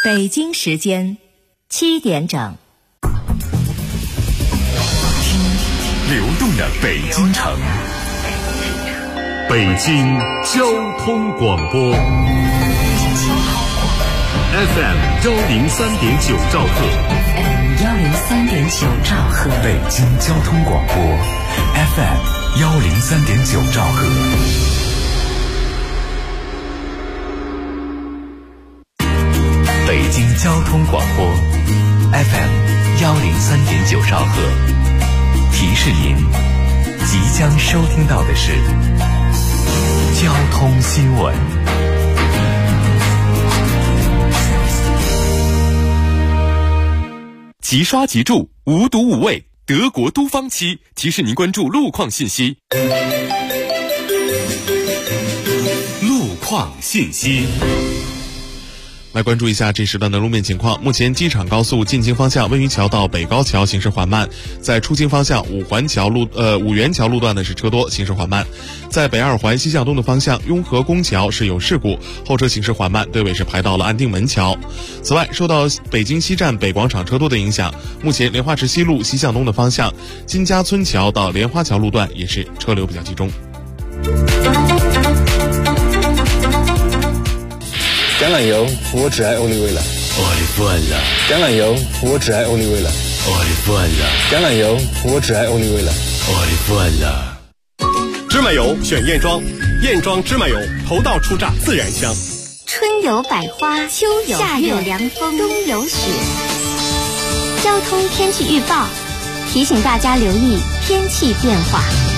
北京时间7点整。 听流动的北京城，北京交通广播 FM103.9兆赫，FM103.9兆赫，北京交通广播 FM103.9兆赫。北京交通广播 FM103.9兆赫，提示您即将收听到的是交通新闻。即刷即住，无毒无味，德国都方漆提示您关注路况信息。路况信息。来关注一下这时段的路面情况。目前机场高速进京方向温榆桥到北高桥行驶缓慢，在出京方向五元桥路段呢是车多，行驶缓慢。在北二环西向东的方向，雍和宫桥是有事故，后车行驶缓慢，队尾是排到了安定门桥。此外，受到北京西站北广场车多的影响，目前莲花池西路西向东的方向，金家村桥到莲花桥路段也是车流比较集中。 橄榄油，我只爱欧丽味了。 我的饭了。 橄榄油，我只爱欧丽味了。 我的饭了。 橄榄油，我只爱欧丽味了。 我的饭了。 芝麻油选燕庄，燕庄芝麻油头道出榨，自然香。 春有百花，秋有夏有凉风，冬有雪。交通天气预报提醒大家留意天气变化。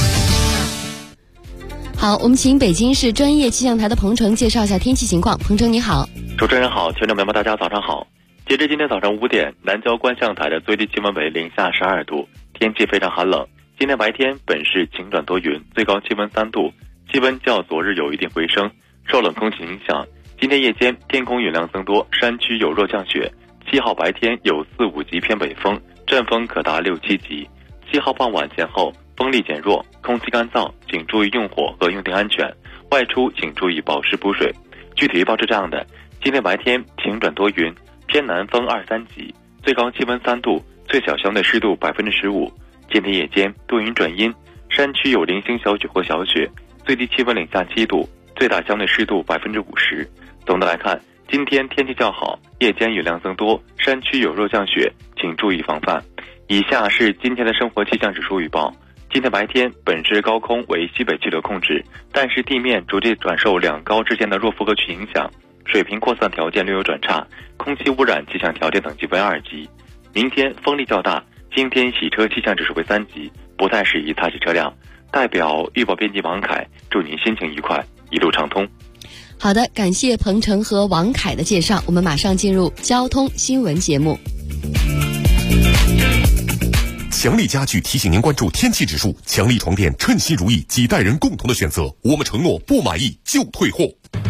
好，我们请北京市专业气象台的彭程介绍一下天气情况。彭程你好。 主持人好，听众朋友们大家早上好。截至今天早上5点，南郊观象台的最低气温为零下12度，天气非常寒冷。今天白天本市晴转多云，最高气温3度，气温较昨日有一定回升。受冷空气影响，今天夜间天空云量增多，山区有弱降雪。7号白天有4、5级偏北风，阵风可达6、7级。7号傍晚前后风力减弱，空气干燥，请注意用火和用电安全，外出请注意保湿补水。具体预报是这样的：今天白天晴转多云，偏南风2、3级，最高气温3度，最小相对湿度15%。今天夜间多云转阴，山区有零星小雪或小雪，最低气温零下7度，最大相对湿度50%。总的来看，今天天气较好，夜间雨量增多，山区有弱降雪，请注意防范。以下是今天的生活气象指数预报。今天白天本市高空为西北气流控制，但是地面逐渐转受两高之间的弱负荷区影响，水平扩散条件略有转差，空气污染气象条件等级为2级。明天风力较大，今天洗车气象指数为3级，不太适宜踏骑车辆。代表预报编辑王凯，祝您心情愉快，一路畅通。 好的，感谢彭程和王凯的介绍，我们马上进入交通新闻节目。 强力家具提醒您关注天气指数，强力床垫称心如意，几代人共同的选择，我们承诺不满意就退货。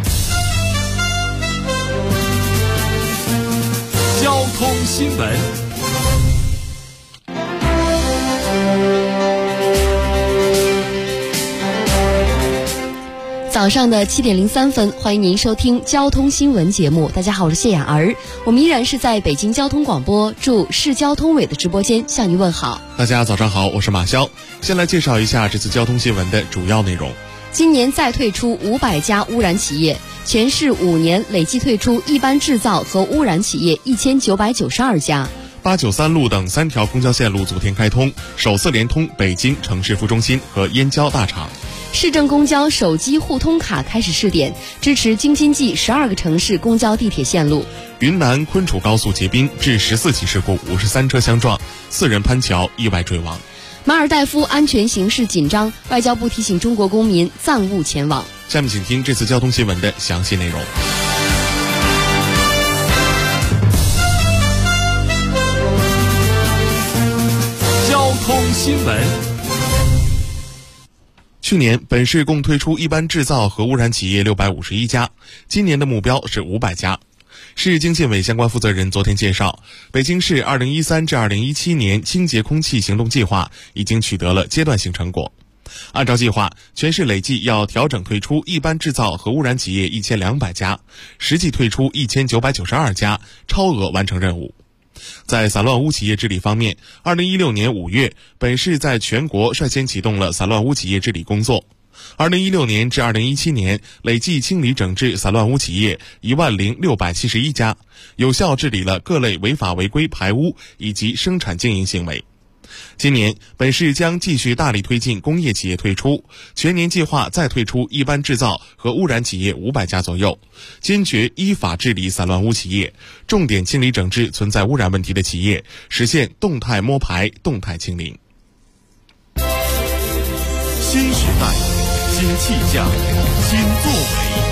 交通新闻。 早上的7点03分，欢迎您收听交通新闻节目。大家好，我是谢雅儿，我们依然是在北京交通广播驻市交通委的直播间向您问好。 大家早上好，我是马潇。先来介绍一下这次交通新闻的主要内容。 今年再退出500家污染企业，全市5年累计退出一般制造和污染企业1992家。 893路等3条公交线路昨天开通，首次连通北京城市副中心和燕郊大厂。 市政公交手机互通卡开始试点，支持京津冀12个城市公交地铁线路。 云南昆楚高速结冰，致14起事故，53车相撞，4人攀桥意外坠亡。 马尔代夫安全形势紧张，外交部提醒中国公民暂勿前往。 下面请听这次交通新闻的详细内容。 交通新闻。 去年本市共推出一般制造和污染企业651家，今年的目标是500家。市经信委相关负责人昨天介绍，北京市2013至2017年清洁空气行动计划已经取得了阶段性成果。 按照计划，全市累计要调整退出一般制造核污染企业1200家，实际退出1992家，超额完成任务。在散乱污企业治理方面，2016年5月，本市在全国率先启动了散乱污企业治理工作。2016年至2017年，累计清理整治散乱污企业10671家，有效治理了各类违法违规排污以及生产经营行为。今年，本市将继续大力推进工业企业退出，全年计划再退出一般制造和污染企业500家左右，坚决依法治理散乱污企业，重点清理整治存在污染问题的企业，实现动态摸排、动态清零。 新时代，新气象，新作为。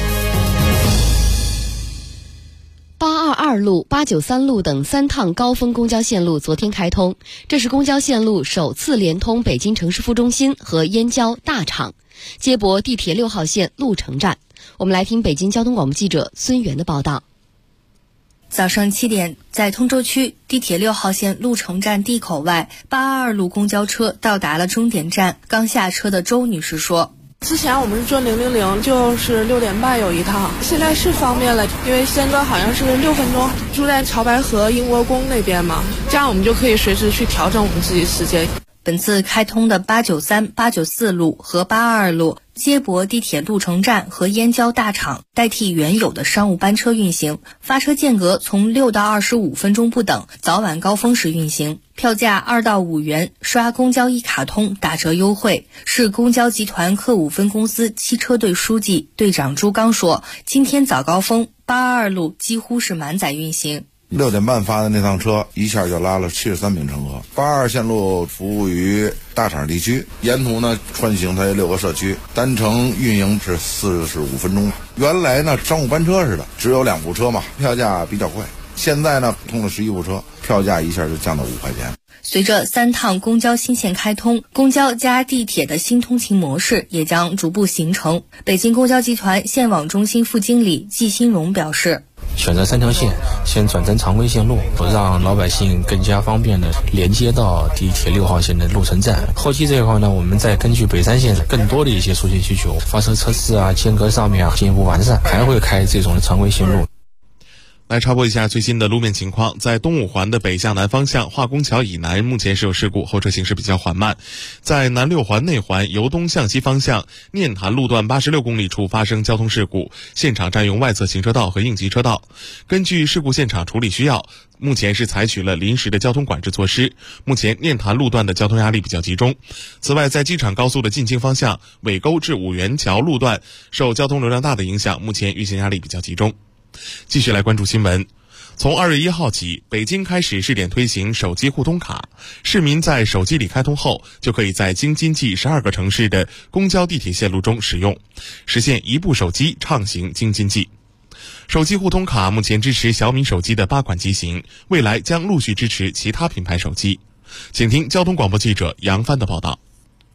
822路、893路等3趟高峰公交线路昨天开通，这是公交线路首次连通北京城市副中心和燕郊大厂，接驳地铁6号线鹿城站。我们来听北京交通广播记者孙源的报道。 早上7点，在通州区地铁6号线鹿城站地口外，822路公交车到达了终点站。刚下车的周女士说： 之前我们是坐000，就是6点半有一趟，现在是方便了，因为现在好像是6分钟，住在潮白河英国宫那边嘛，这样我们就可以随时去调整我们自己时间。 本次开通的893、894路和822路接驳地铁鹿城站和燕郊大厂，代替原有的商务班车运行，发车间隔从6到25分钟不等，早晚高峰时运行。票价2到5元，刷公交一卡通打折优惠。市公交集团客务分公司汽车队书记队长朱刚说，今天早高峰822路几乎是满载运行。 6点半发的那趟车一下就拉了73名乘客。82线路服务于大厂地区，沿途呢穿行它有6个社区，单程运营是45分钟。原来呢商务班车似的，只有2部车嘛，票价比较贵。现在呢通了11部车，票价一下就降到5块钱。 随着3趟公交新线开通，公交加地铁的新通勤模式也将逐步形成。北京公交集团线网中心副经理季新荣表示， 选择3条线，先转成常规线路，让老百姓更加方便的连接到地铁6号线的鹿城站。后期这一块呢，我们再根据北3线更多的一些出行需求，发车车次啊、间隔上面进一步完善，还会开这种常规线路。 来插播一下最新的路面情况，在东五环的北向南方向化工桥以南目前是有事故，后车行驶比较缓慢。在南6环内环由东向西方向念坛路段86公里处发生交通事故，现场占用外侧行车道和应急车道。根据事故现场处理需要，目前是采取了临时的交通管制措施，目前念坛路段的交通压力比较集中。此外，在机场高速的进京方向尾沟至五元桥路段受交通流量大的影响，目前运行压力比较集中。继续来关注新闻。从2月1号起，北京开始试点推行手机互通卡，市民在手机里开通后，就可以在京津冀12个城市的公交地铁线路中使用，实现一部手机畅行京津冀。手机互通卡目前支持小米手机的8款机型，未来将陆续支持其他品牌手机。请听交通广播记者杨帆的报道。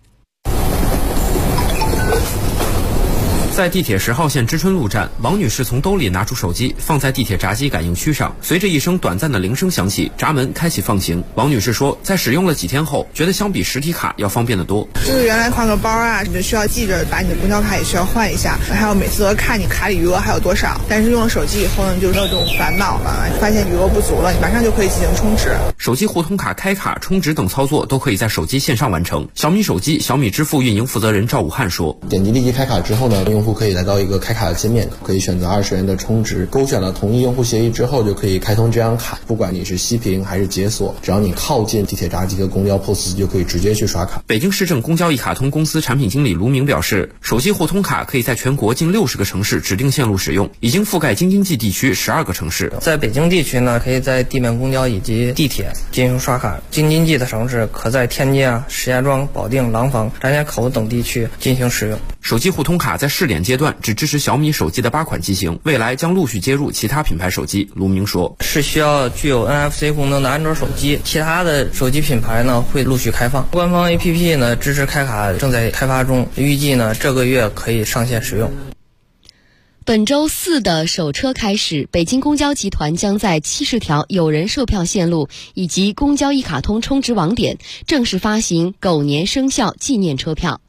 在地铁10号线知春路站，王女士从兜里拿出手机，放在地铁闸机感应区上。随着一声短暂的铃声响起，闸门开启放行。王女士说，在使用了几天后，觉得相比实体卡要方便得多。 就是原来换个包啊，你就需要记着把你的公交卡也需要换一下，还有每次都要看你卡里余额还有多少。但是用了手机以后呢，就没有这种烦恼了，发现余额不足了，你马上就可以进行充值。 手机互通卡开卡、充值等操作都可以在手机线上完成。小米手机小米支付运营负责人赵武汉说， 点击立即开卡之后呢，用户可以来到一个开卡的界面，可以选择20元的充值，勾选了同意用户协议之后，就可以开通这张卡。不管你是息屏还是解锁，只要你靠近地铁闸机和公交 POS 机，就可以直接去刷卡。 北京市政公交一卡通公司产品经理卢明表示，手机互通卡可以在全国近60个城市指定线路使用，已经覆盖京津冀地区12个城市。 在北京地区呢，可以在地面公交以及地铁进行刷卡；京津冀的城市可在天津啊、石家庄、保定、廊坊、张家口等地区进行使用。 手机互通卡在试点阶段只支持小米手机的8款机型，未来将陆续接入其他品牌手机。卢明说， 是需要具有 NFC 功能的安卓手机，其他的手机品牌呢会陆续开放。官方 APP 呢支持开卡正在开发中，预计呢这个月可以上线使用。 本周4的首车开始，北京公交集团将在70条有人售票线路以及公交一卡通充值网点正式发行狗年生肖纪念车票。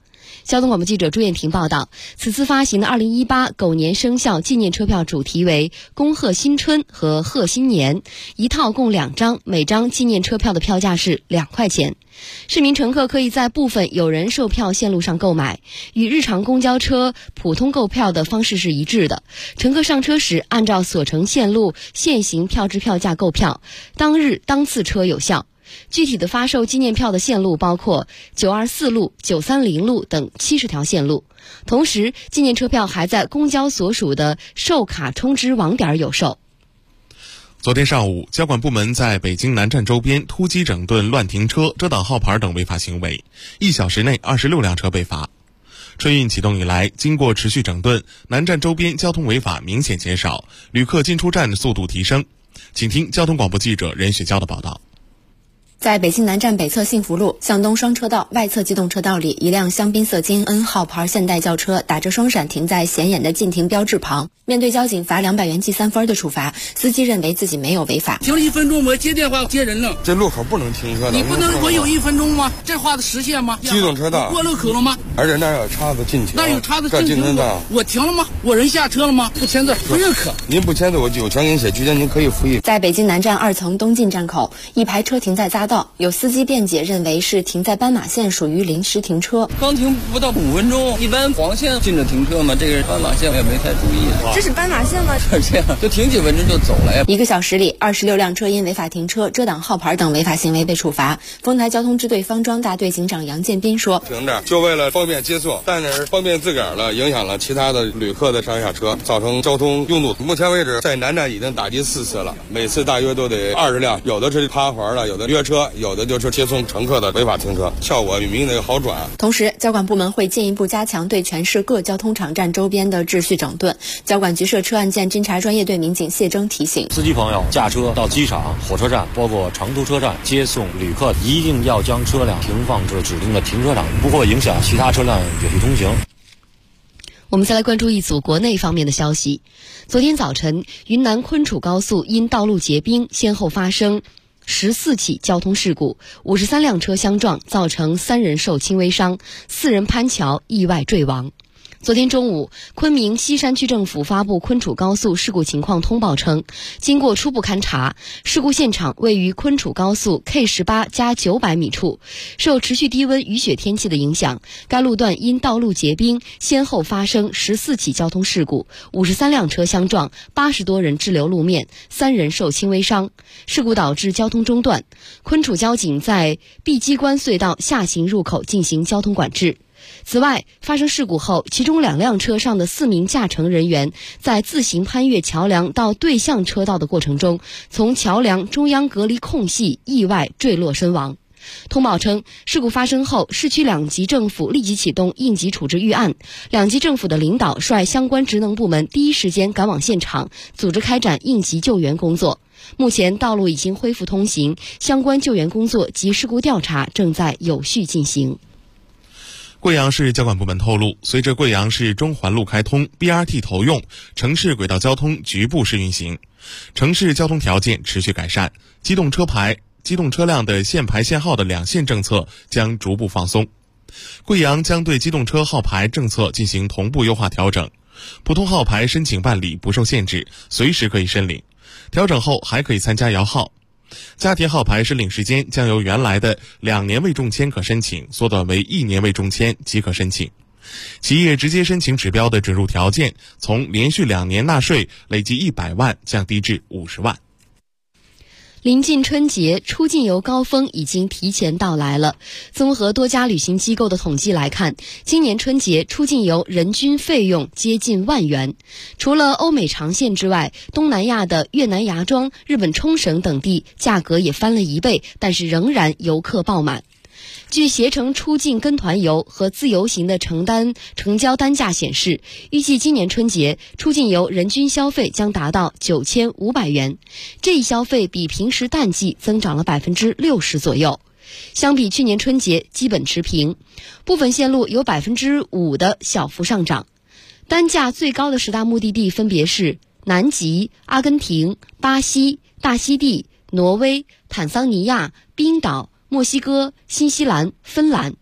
交通广播记者朱艳婷报道，此次发行的2018狗年生肖纪念车票主题为恭贺新春和贺新年，一套共2张，每张纪念车票的票价是2块钱。市民乘客可以在部分有人售票线路上购买，与日常公交车普通购票的方式是一致的。乘客上车时按照所乘线路现行票制票价购票，当日当次车有效。具体的发售纪念票的线路包括924路、930路等70条线路。同时，纪念车票还在公交所属的售卡充值网点有售。 昨天上午，交管部门在北京南站周边突击整顿乱停车、遮挡号牌等违法行为，1小时内26辆车被罚。春运启动以来，经过持续整顿，南站周边交通违法明显减少，旅客进出站速度提升。请听交通广播记者任雪娇的报道。 在北京南站北侧幸福路向东双车道外侧机动车道里，一辆香槟色金 N 号牌现代轿车打着双闪停在显眼的禁停标志旁，面对交警罚200元记3分的处罚，司机认为自己没有违法。 停了1分钟，我接电话接人了。 这路口不能停车的， 你不能我有1分钟吗？这画的实线吗？ 机动车道过路口了吗？ 而且那有叉子进去， 那有叉子进去，我停了吗？我人下车了吗？不签字不认可。 您不签字，我有权给你写居间，您可以复议。 在北京南站2层东进站口，一排车停在匝道，有司机辩解认为是停在斑马线，属于临时停车。 刚停不到5分钟，一般黄线禁止停车嘛，这个斑马线我也没太注意。 这是斑马线吗？ 这样就停几分钟就走了呀。 1个小时里，26辆车因违法停车、遮挡号牌等违法行为被处罚。丰台交通支队方庄大队警长杨建斌说：“ 停这儿就为了方便接送，但是方便自个儿了，影响了其他的旅客的上下车，造成交通拥堵。目前为止，在南站已经打击4次了，每次大约都得20辆，有的是趴环了，有的约车，有的就是接送乘客的违法停车，效果比明显好转。” 同时，交管部门会进一步加强对全市各交通场站周边的秩序整顿。交管局涉车案件侦查专业队民警谢征提醒： 司机朋友驾车到机场、火车站，包括长途车站接送旅客，一定要将车辆停放至指定的停车场，不会影响其他车辆远距通行。 我们再来关注一组国内方面的消息。昨天早晨，云南昆楚高速因道路结冰，先后发生14起交通事故，53辆车相撞，造成3人受轻微伤，4人攀桥意外坠亡。昨天中午，昆明西山区政府发布昆楚高速事故情况通报称，经过初步勘查，事故现场位于昆楚高速 K18+900米处，受持续低温雨雪天气的影响，该路段因道路结冰，先后发生14起交通事故，53辆车相撞，80多人滞留路面，3人受轻微伤。事故导致交通中断，昆楚交警在碧鸡关隧道下行入口进行交通管制。此外，发生事故后，其中2辆车上的4名驾乘人员在自行攀越桥梁到对向车道的过程中，从桥梁中央隔离空隙意外坠落身亡。通报称，事故发生后，市区2级政府立即启动应急处置预案，2级政府的领导率相关职能部门第一时间赶往现场，组织开展应急救援工作。目前道路已经恢复通行，相关救援工作及事故调查正在有序进行。 贵阳市交管部门透露，随着贵阳市中环路开通 ，BRT 投用，城市轨道交通局部试运行，城市交通条件持续改善，机动车辆的限牌限号的2限政策将逐步放松。贵阳将对机动车号牌政策进行同步优化调整，普通号牌申请办理不受限制，随时可以申领，调整后还可以参加摇号。家庭号牌申领时间将由原来的2年未中签可申请缩短为1年未中签即可申请。企业直接申请指标的准入条件从连续2年纳税累计100万降低至50万。 临近春节，出境游高峰已经提前到来了。综合多家旅行机构的统计来看，今年春节出境游人均费用接近1万元。除了欧美长线之外，东南亚的越南芽庄、日本冲绳等地价格也翻了1倍，但是仍然游客爆满。据携程出境跟团游和自由行的成交单价显示，预计今年春节出境游人均消费将达到9500元，这一消费比平时淡季增长了60%左右。相比去年春节基本持平，部分线路有5%的小幅上涨。单价最高的10大目的地分别是南极、阿根廷、巴西、大溪地、挪威、坦桑尼亚、冰岛、墨西哥、新西兰、芬兰。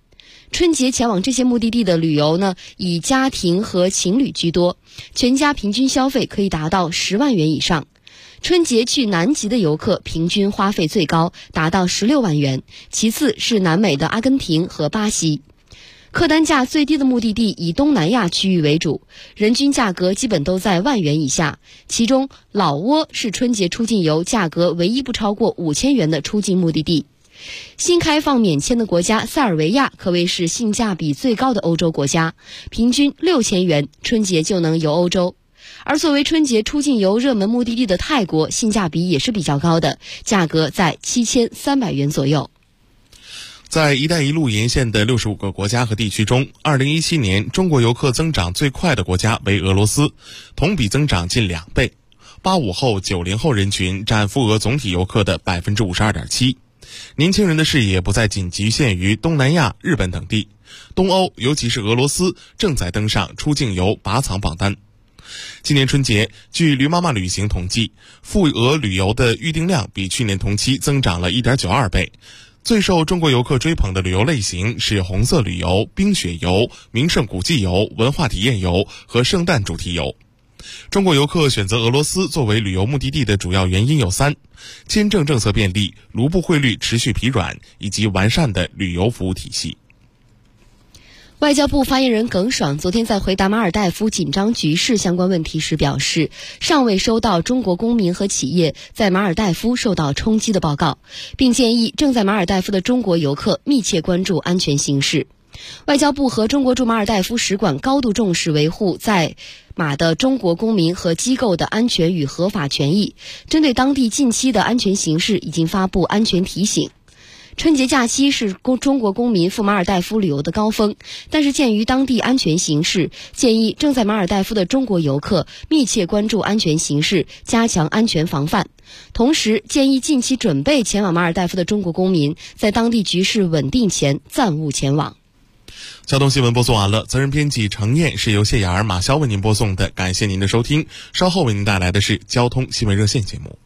春节前往这些目的地的旅游呢，以家庭和情侣居多，全家平均消费可以达到10万元以上。春节去南极的游客平均花费最高，达到16万元，其次是南美的阿根廷和巴西。客单价最低的目的地以东南亚区域为主，人均价格基本都在万元以下，其中老挝是春节出境游价格唯一不超过5000元的出境目的地。新开放免签的国家塞尔维亚可谓是性价比最高的欧洲国家，平均6000元春节就能游欧洲。而作为春节出境游热门目的地的泰国，性价比也是比较高的，价格在7300元左右。 在一带一路沿线的65个国家和地区中，2017年中国游客增长最快的国家为俄罗斯，同比增长近2倍。85后、90后人群占赴俄总体游客的 52.7%。年轻人的视野不再仅局限于东南亚、日本等地，东欧尤其是俄罗斯正在登上出境游拔藏榜单。今年春节，据驴妈妈旅行统计，赴俄旅游的预订量比去年同期增长了 1.92 倍。最受中国游客追捧的旅游类型是红色旅游、冰雪游、名胜古迹游、文化体验游和圣诞主题游。中国游客选择俄罗斯作为旅游目的地的主要原因有3：签证政策便利、卢布汇率持续疲软，以及完善的旅游服务体系。 外交部发言人耿爽昨天在回答马尔代夫紧张局势相关问题时表示，尚未收到中国公民和企业在马尔代夫受到冲击的报告，并建议正在马尔代夫的中国游客密切关注安全形势。外交部和中国驻马尔代夫使馆高度重视维护在马的中国公民和机构的安全与合法权益，针对当地近期的安全形势已经发布安全提醒。春节假期是中国公民赴马尔代夫旅游的高峰，但是鉴于当地安全形势，建议正在马尔代夫的中国游客密切关注安全形势，加强安全防范。同时，建议近期准备前往马尔代夫的中国公民，在当地局势稳定前暂勿前往。 交通新闻播送完了，责任编辑程燕，是由谢雅儿、马潇为您播送的，感谢您的收听。稍后为您带来的是交通新闻热线节目。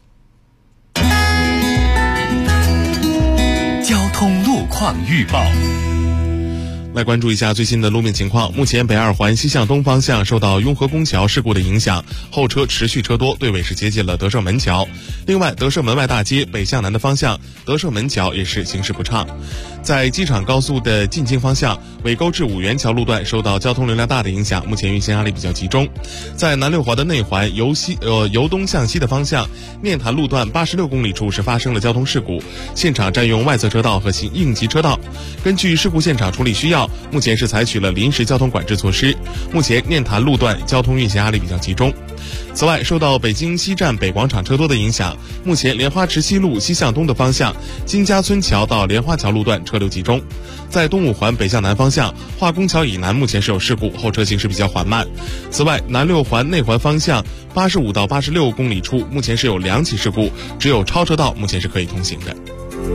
交通路况预报， 来关注一下最新的路面情况。目前北二环西向东方向受到雍和宫桥事故的影响，后车持续车多，队尾是接近了德胜门桥。另外，德胜门外大街北向南的方向，德胜门桥也是行驶不畅。在机场高速的进京方向，尾沟至五元桥路段受到交通流量大的影响，目前运行压力比较集中。在南六环的内环由东向西的方向，念坛路段86公里处是发生了交通事故，现场占用外侧车道和应急车道。根据事故现场处理需要，目前是采取了临时交通管制措施。目前念坛路段交通运行压力比较集中。此外，受到北京西站北广场车多的影响，目前莲花池西路西向东的方向，金家村桥到莲花桥路段车流集中。在东五环北向南方向，化工桥以南目前是有事故，后车行驶比较缓慢。此外，南六环内环方向85到86公里处目前是有2起事故，只有超车道目前是可以通行的。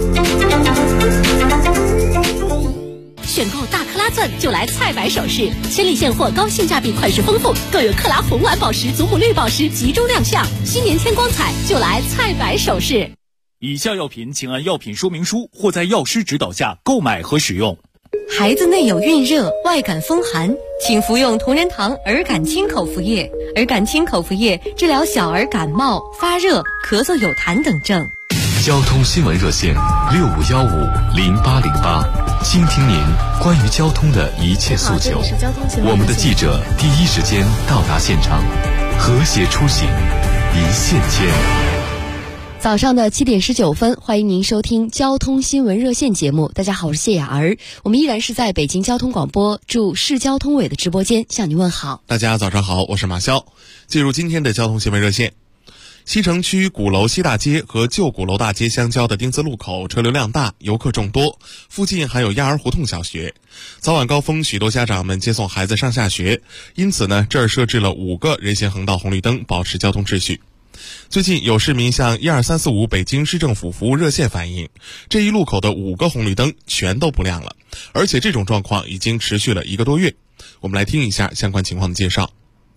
选购大克拉钻就来菜百首饰，千里现货，高性价比，款式丰富，更有克拉红蓝宝石、祖母绿宝石集中亮相。新年添光彩，就来菜百首饰。 以下药品请按药品说明书或在药师指导下购买和使用。 孩子内有孕热、外感风寒，请服用同仁堂儿感清口服液。儿感清口服液治疗小儿感冒、发热、咳嗽有痰等症。 交通新闻热线65150808，倾听您关于交通的一切诉求。我们的记者第一时间到达现场，和谐出行，一线牵。 早上的7点19分，欢迎您收听交通新闻热线节目。大家好，我是谢雅儿，我们依然是在北京交通广播驻市交通委的直播间向您问好。 大家早上好，我是马潇。进入今天的交通新闻热线。西城区鼓楼西大街和旧鼓楼大街相交的丁字路口车流量大，游客众多，附近还有亚儿胡同小学。早晚高峰，许多家长们接送孩子上下学，因此呢，这儿设置了5个人行横道红绿灯，保持交通秩序。最近有市民向12345北京市政府服务热线反映，这一路口的5个红绿灯全都不亮了，而且这种状况已经持续了1个多月。我们来听一下相关情况的介绍。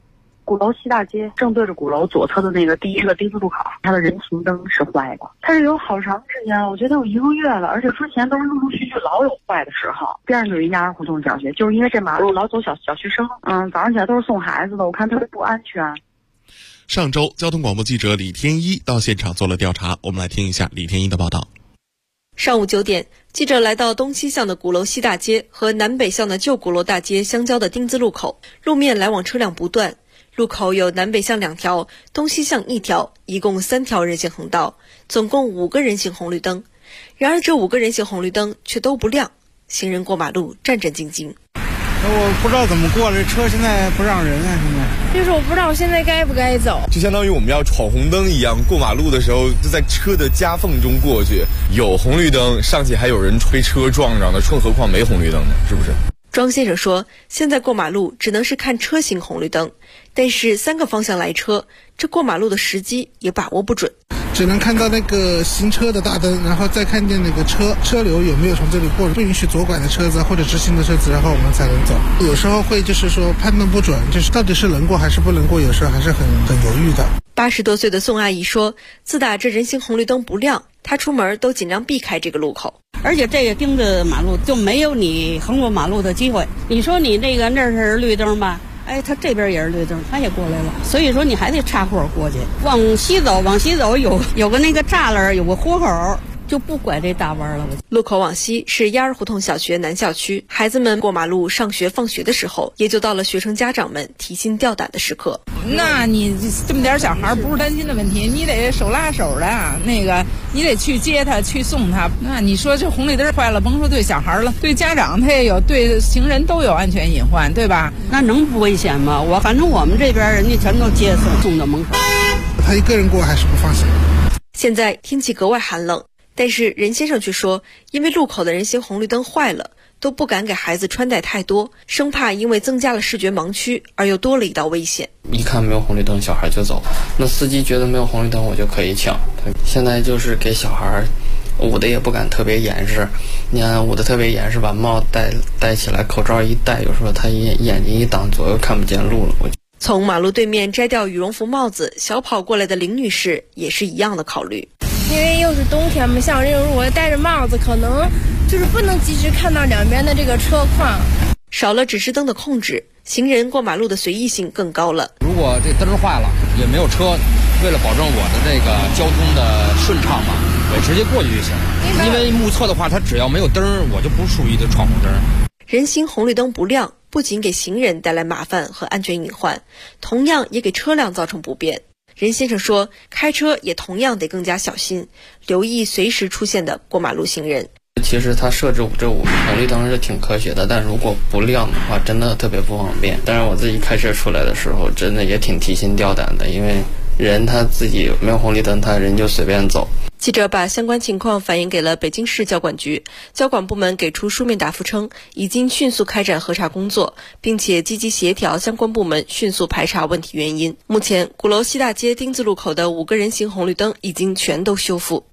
鼓楼西大街正对着鼓楼左侧的那个第一个丁字路口，它的人行灯是坏的，它是有好长时间了，我觉得有1个月了，而且之前都是陆陆续续老有坏的时候。边上就是亚儿胡同小学，就是因为这马路老走小学生，早上起来都是送孩子的，我看特别不安全。 上周，交通广播记者李天一到现场做了调查，我们来听一下李天一的报道。 上午9点，记者来到东西向的鼓楼西大街和南北向的旧鼓楼大街相交的丁字路口，路面来往车辆不断，路口有南北向2条，东西向1条，一共3条人行横道，总共5个人行红绿灯。然而这5个人行红绿灯却都不亮，行人过马路战战兢兢。 我不知道怎么过，这车现在不让人啊，现在就是我不知道我现在该不该走， 就相当于我们要闯红灯一样，过马路的时候就在车的夹缝中过去，有红绿灯上去还有人被车撞上的，更何况没红绿灯呢，是不是？ 庄先生说，现在过马路只能是看车行红绿灯，但是3个方向来车，这过马路的时机也把握不准， 只能看到那个行车的大灯，然后再看见那个车流有没有从这里过，不允许左拐的车子或者直行的车子，然后我们才能走。有时候会就是说判断不准，就是到底是能过还是不能过，有时候还是很犹豫的。 80多岁的宋阿姨说，自打这人行红绿灯不亮，她出门都尽量避开这个路口。 而且这个盯着马路就没有你横过马路的机会。你说你那是绿灯吧，他这边也是绿灯，他也过来了，所以说你还得岔过过去。往西走有个那个栅栏，有个豁口，就不拐这大弯了。 路口往西是亚儿胡同小学南校区，孩子们过马路上学放学的时候，也就到了学生家长们提心吊胆的时刻。 那你这么点小孩不是担心的问题，你得手拉手的，你得去接他去送他。那你说这红绿灯坏了，甭说对小孩了，对家长他也有，对行人都有安全隐患，对吧？ 那能不危险吗？反正我们这边人家全都接送到门口。 他一个人过还是不放心。 现在天气格外寒冷，但是任先生却说，因为路口的人行红绿灯坏了，都不敢给孩子穿戴太多，生怕因为增加了视觉盲区而又多了一道危险。 一看没有红绿灯，小孩就走，那司机觉得没有红绿灯我就可以抢。现在就是给小孩捂的也不敢特别严实，你看捂的特别严实，把帽戴起来，口罩一戴，有时候他眼睛一挡，左右看不见路了。 从马路对面摘掉羽绒服帽子小跑过来的林女士也是一样的考虑， 因为又是冬天嘛，像我这种如果戴着帽子，可能就是不能及时看到两边的这个车况。 少了指示灯的控制，行人过马路的随意性更高了。 如果这灯坏了也没有车，为了保证我的这个交通的顺畅嘛，我直接过去就行了。因为目测的话，它只要没有灯，我就不属于的闯红灯。 人行红绿灯不亮，不仅给行人带来麻烦和安全隐患，同样也给车辆造成不便。任先生说，开车也同样得更加小心，留意随时出现的过马路行人。 其实它设置这红绿灯是挺科学的，但如果不亮的话，真的特别不方便。但是我自己开车出来的时候，真的也挺提心吊胆的，因为人他自己没有红绿灯，他人就随便走。 记者把相关情况反映给了北京市交管局，交管部门给出书面答复称，已经迅速开展核查工作，并且积极协调相关部门迅速排查问题原因。目前，鼓楼西大街丁字路口的5个人行红绿灯已经全都修复。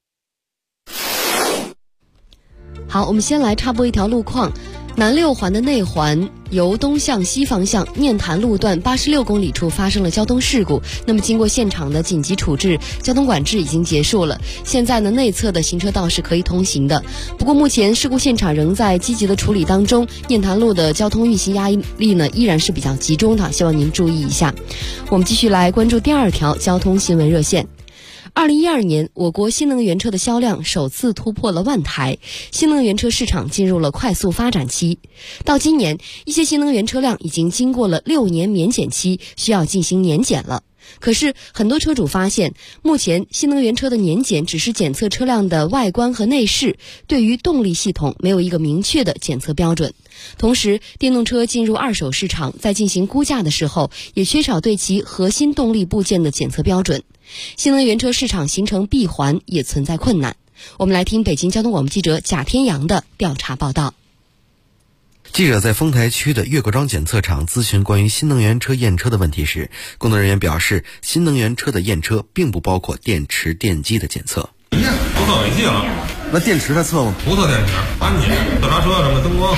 好，我们先来插播一条路况。南6环的内环由东向西方向念坛路段86公里处发生了交通事故，那么经过现场的紧急处置，交通管制已经结束了。现在呢，内侧的行车道是可以通行的。不过目前事故现场仍在积极的处理当中，念坛路的交通运行压力呢依然是比较集中的，希望您注意一下。我们继续来关注第2条交通新闻热线。2012年，我国新能源车的销量首次突破了万台，新能源车市场进入了快速发展期。到今年，一些新能源车辆已经经过了6年免检期，需要进行年检了。可是，很多车主发现，目前新能源车的年检只是检测车辆的外观和内饰，对于动力系统没有一个明确的检测标准。同时，电动车进入二手市场，在进行估价的时候，也缺少对其核心动力部件的检测标准。新能源车市场形成闭环也存在困难。我们来听北京交通广播记者贾天阳的调查报道。 记者在丰台区的岳各庄检测厂咨询关于新能源车验车的问题时，工作人员表示，新能源车的验车并不包括电池、电机的检测。 不测尾气了， 那电池它测吗？ 不测电池，安检、调查车什么灯光，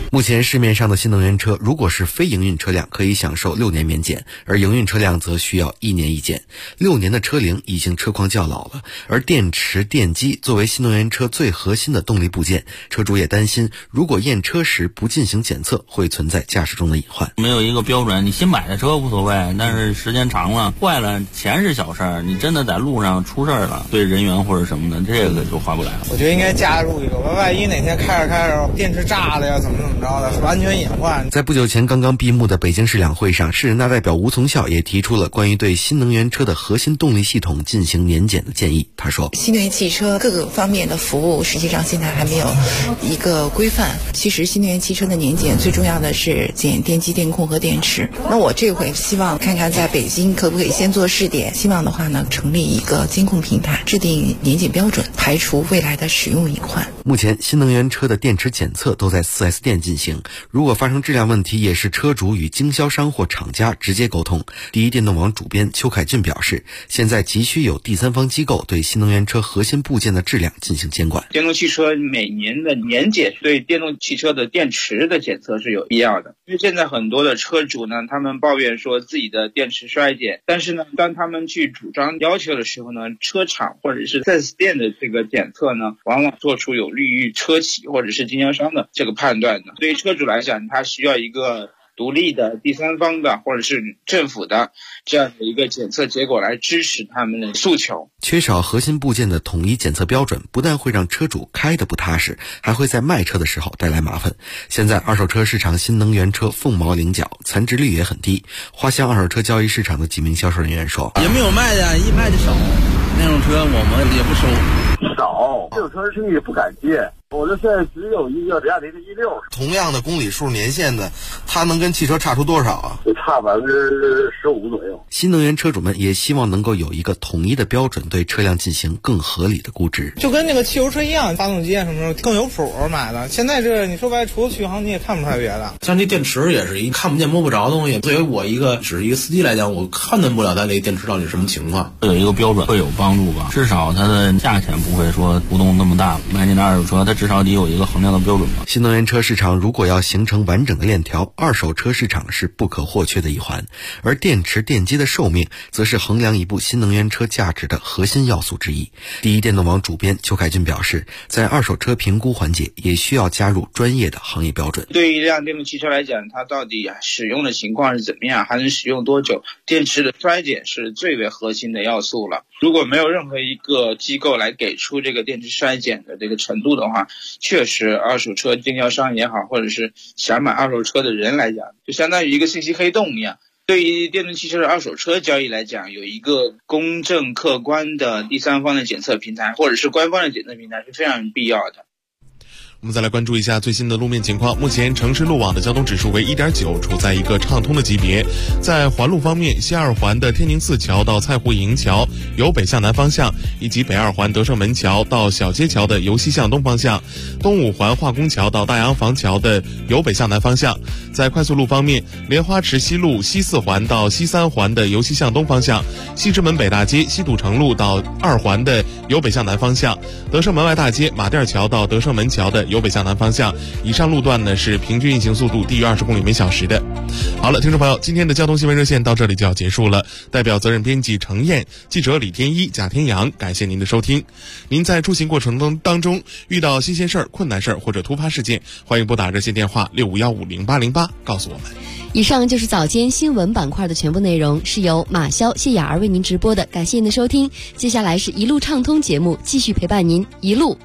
目前市面上的新能源车，如果是非营运车辆，可以享受6年免检，而营运车辆则需要1年一检。6年的车龄已经车况较老了，而电池、电机作为新能源车最核心的动力部件，车主也担心，如果验车时不进行检测，会存在驾驶中的隐患。 没有一个标准，你新买的车无所谓，但是时间长了坏了，钱是小事儿，你真的在路上出事儿了，对人员或者什么的，这个就划不来了。 我觉得应该加入一个，万一哪天开着电池炸了呀，怎么着的，安全隐患。 在不久前刚刚闭幕的北京市两会上，市人大代表吴从孝也提出了关于对新能源车的核心动力系统进行年检的建议。他说， 新能源汽车各个方面的服务实际上现在还没有一个规范。其实新能源汽车的年检最重要的是检电机、电控和电池。那我这回希望看看在北京可不可以先做试点，希望的话呢，成立一个监控平台，制定年检标准，排除未来的使用隐患。 目前新能源车的电池检测都在 4S 店进行，如果发生质量问题，也是车主与经销商或厂家直接沟通。第一电动网主编邱凯俊表示，现在急需有第三方机构对新能源车核心部件的质量进行监管。 电动汽车每年的年检对电动汽车的电池的检测是有必要的，因为现在很多的车主呢，他们抱怨说自己的电池衰减，但是呢，当他们去主张要求的时候呢，车厂或者是 4S 店的这个检测呢，往往做出有利于车企或者是经销商的这个判断的。对于车主来讲，他需要一个独立的第三方的或者是政府的这样的一个检测结果来支持他们的诉求。 缺少核心部件的统一检测标准，不但会让车主开得不踏实，还会在卖车的时候带来麻烦。现在二手车市场新能源车凤毛麟角，残值率也很低。花乡二手车交易市场的几名销售人员说， 也没有卖的，一卖的少，那种车我们也不收。 少，这种车生意不敢接。我这现在只有一个比亚迪的16， 同样的公里数年限的，它能跟汽车差出多少啊？ 就差15%左右。 新能源车主们也希望能够有一个统一的标准，对车辆进行更合理的估值。 就跟那个汽油车一样，发动机啊什么更有谱买的。现在这你说白，除了续航你也看不出来别的。 像这电池也是一看不见摸不着的东西。作为我只是一个司机来讲，我判断不了它这电池到底是什么情况。 有一个标准会有帮助吧，至少它的价钱不会说浮动那么大。买你的二手车，它至少得有一个衡量的标准吧。 新能源车市场如果要形成完整的链条，二手车市场是不可或缺的一环，而电池电机的寿命则是衡量一部新能源车价值的核心要素之一。第一电动网主编邱凯俊表示，在二手车评估环节也需要加入专业的行业标准。 对于一辆电动汽车来讲，它到底使用的情况是怎么样，还能使用多久，电池的衰减是最为核心的要素了。如果没有任何一个机构来给出这个电池衰减的这个程度的话，确实二手车经销商也好，或者是想买二手车的人来讲，就相当于一个信息黑洞一样。对于电动汽车的二手车交易来讲，有一个公正客观的第三方的检测平台或者是官方的检测平台是非常必要的。 我们再来关注一下最新的路面情况。目前城市路网的交通指数为 1.9， 处在一个畅通的级别。在环路方面，西二环的天宁寺桥到蔡湖营桥由北向南方向，以及北二环德胜门桥到小街桥的由西向东方向，东五环化工桥到大洋房桥的由北向南方向。在快速路方面，莲花池西路西四环到西三环的由西向东方向，西直门北大街西堵城路到二环的由北向南方向，德胜门外大街马甸桥到德胜门桥的由北向南方向。以上路段呢是平均运行速度低于20公里每小时的。好了，听众朋友，今天的交通新闻热线到这里就要结束了。代表责任编辑程燕、记者李天一、贾天阳，感谢您的收听。您在出行过程当中遇到新鲜事儿、困难事儿或者突发事件，欢迎拨打热线电话65150808告诉我们。 以上就是早间新闻板块的全部内容，是由马潇、谢雅儿为您直播的，感谢您的收听。接下来是一路畅通节目，继续陪伴您一路